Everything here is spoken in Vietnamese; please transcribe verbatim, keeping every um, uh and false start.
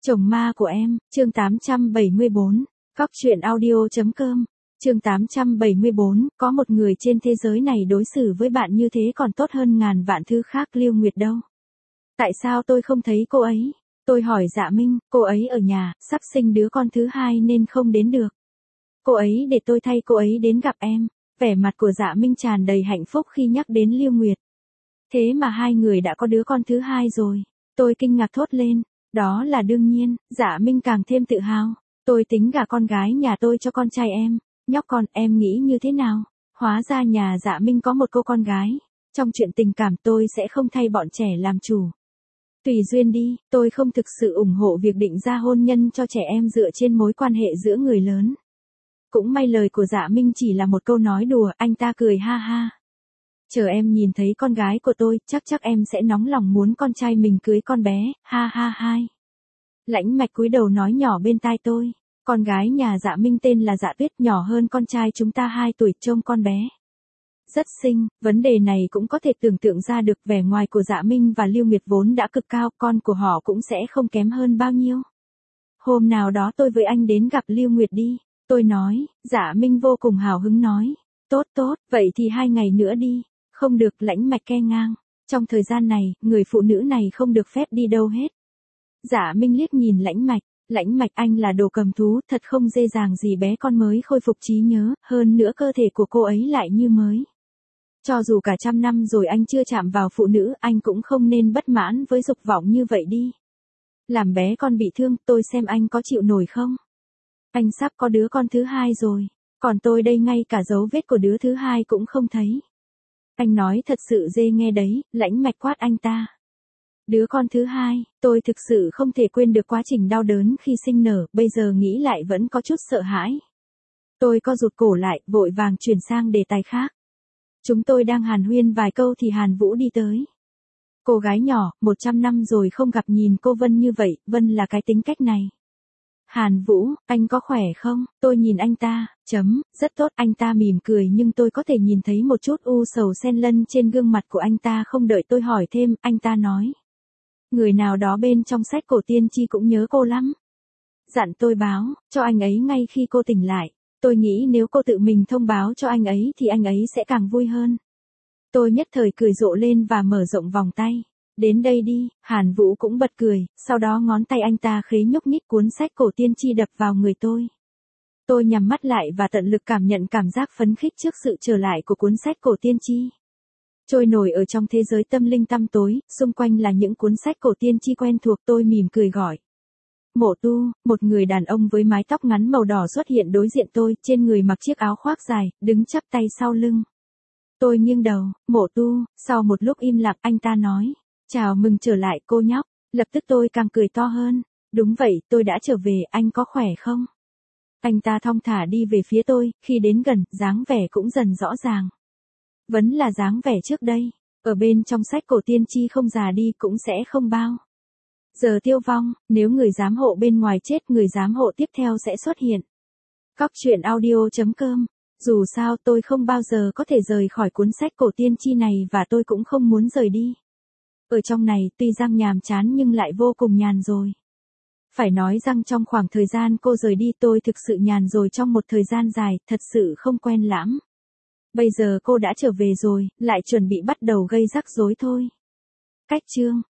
Chồng ma của em, chương tám trăm bảy mươi bốn, Cóc truyện audio.com, chương tám trăm bảy mươi bốn, có một người trên thế giới này đối xử với bạn như thế còn tốt hơn ngàn vạn thứ khác. Lưu Nguyệt đâu? Tại sao tôi không thấy cô ấy? Tôi hỏi Dạ Minh, cô ấy ở nhà, sắp sinh đứa con thứ hai nên không đến được. Cô ấy để tôi thay cô ấy đến gặp em. Vẻ mặt của Dạ Minh tràn đầy hạnh phúc khi nhắc đến Lưu Nguyệt. Thế mà hai người đã có đứa con thứ hai rồi. Tôi kinh ngạc thốt lên. Đó là đương nhiên. Dạ Minh càng thêm tự hào. Tôi tính gả con gái nhà tôi cho con trai em. Nhóc con, em nghĩ như thế nào? Hóa ra nhà Dạ Minh có một cô con gái. Trong chuyện tình cảm tôi sẽ không thay bọn trẻ làm chủ. Tùy duyên đi, tôi không thực sự ủng hộ việc định ra hôn nhân cho trẻ em dựa trên mối quan hệ giữa người lớn. Cũng may lời của Dạ Minh chỉ là một câu nói đùa, anh ta cười ha ha. Chờ em nhìn thấy con gái của tôi, chắc chắc em sẽ nóng lòng muốn con trai mình cưới con bé, ha ha hai. Lãnh Mạch cúi đầu nói nhỏ bên tai tôi, con gái nhà Dạ Minh tên là Dạ Tuyết, nhỏ hơn con trai chúng ta hai tuổi, trông con bé rất xinh. Vấn đề này cũng có thể tưởng tượng ra được, vẻ ngoài của Dạ Minh và Lưu Nguyệt vốn đã cực cao, con của họ cũng sẽ không kém hơn bao nhiêu. Hôm nào đó tôi với anh đến gặp Lưu Nguyệt đi, tôi nói. Dạ Minh vô cùng hào hứng nói, tốt tốt, vậy thì hai ngày nữa đi. Không được, Lãnh Mạch ke ngang, trong thời gian này, người phụ nữ này không được phép đi đâu hết. Dạ Minh liếc nhìn Lãnh Mạch, Lãnh Mạch anh là đồ cầm thú, thật không dễ dàng gì bé con mới khôi phục trí nhớ, hơn nữa cơ thể của cô ấy lại như mới. Cho dù cả trăm năm rồi anh chưa chạm vào phụ nữ, anh cũng không nên bất mãn với dục vọng như vậy đi. Làm bé con bị thương, tôi xem anh có chịu nổi không? Anh sắp có đứa con thứ hai rồi, còn tôi đây ngay cả dấu vết của đứa thứ hai cũng không thấy. Anh nói thật sự dê nghe đấy, Lãnh Mạch quát anh ta. Đứa con thứ hai, tôi thực sự không thể quên được quá trình đau đớn khi sinh nở, bây giờ nghĩ lại vẫn có chút sợ hãi. Tôi co rụt cổ lại, vội vàng chuyển sang đề tài khác. Chúng tôi đang hàn huyên vài câu thì Hàn Vũ đi tới. Cô gái nhỏ, một trăm năm rồi không gặp, nhìn cô Vân như vậy, Vân là cái tính cách này. Hàn Vũ, anh có khỏe không? Tôi nhìn anh ta, chấm, rất tốt. Anh ta mỉm cười nhưng tôi có thể nhìn thấy một chút u sầu xen lẫn trên gương mặt của anh ta. Không đợi tôi hỏi thêm, anh ta nói. Người nào đó bên trong sách cổ tiên tri cũng nhớ cô lắm. Dặn tôi báo cho anh ấy ngay khi cô tỉnh lại. Tôi nghĩ nếu cô tự mình thông báo cho anh ấy thì anh ấy sẽ càng vui hơn. Tôi nhất thời cười rộ lên và mở rộng vòng tay. Đến đây đi. Hàn Vũ cũng bật cười, sau đó ngón tay anh ta khế nhúc nhích cuốn sách cổ tiên tri đập vào người tôi. Tôi nhắm mắt lại và tận lực cảm nhận cảm giác phấn khích trước sự trở lại của cuốn sách cổ tiên tri. Trôi nổi ở trong thế giới tâm linh tăm tối, xung quanh là những cuốn sách cổ tiên tri quen thuộc. Tôi mỉm cười gọi. Mộ Tu, một người đàn ông với mái tóc ngắn màu đỏ xuất hiện đối diện tôi, trên người mặc chiếc áo khoác dài, đứng chắp tay sau lưng. Tôi nghiêng đầu. Mộ Tu, sau một lúc im lặng anh ta nói. Chào mừng trở lại cô nhóc. Lập tức tôi càng cười to hơn. Đúng vậy, tôi đã trở về, anh có khỏe không? Anh ta thong thả đi về phía tôi, khi đến gần, dáng vẻ cũng dần rõ ràng. Vẫn là dáng vẻ trước đây, ở bên trong sách cổ tiên tri không già đi cũng sẽ không bao giờ tiêu vong, nếu người giám hộ bên ngoài chết, người giám hộ tiếp theo sẽ xuất hiện. Cóc truyện audio.com. Dù sao tôi không bao giờ có thể rời khỏi cuốn sách cổ tiên tri này và tôi cũng không muốn rời đi. Ở trong này tuy rằng nhàm chán nhưng lại vô cùng nhàn rồi. Phải nói rằng trong khoảng thời gian cô rời đi tôi thực sự nhàn rồi trong một thời gian dài, thật sự không quen lắm. Bây giờ cô đã trở về rồi, lại chuẩn bị bắt đầu gây rắc rối thôi. Cách chương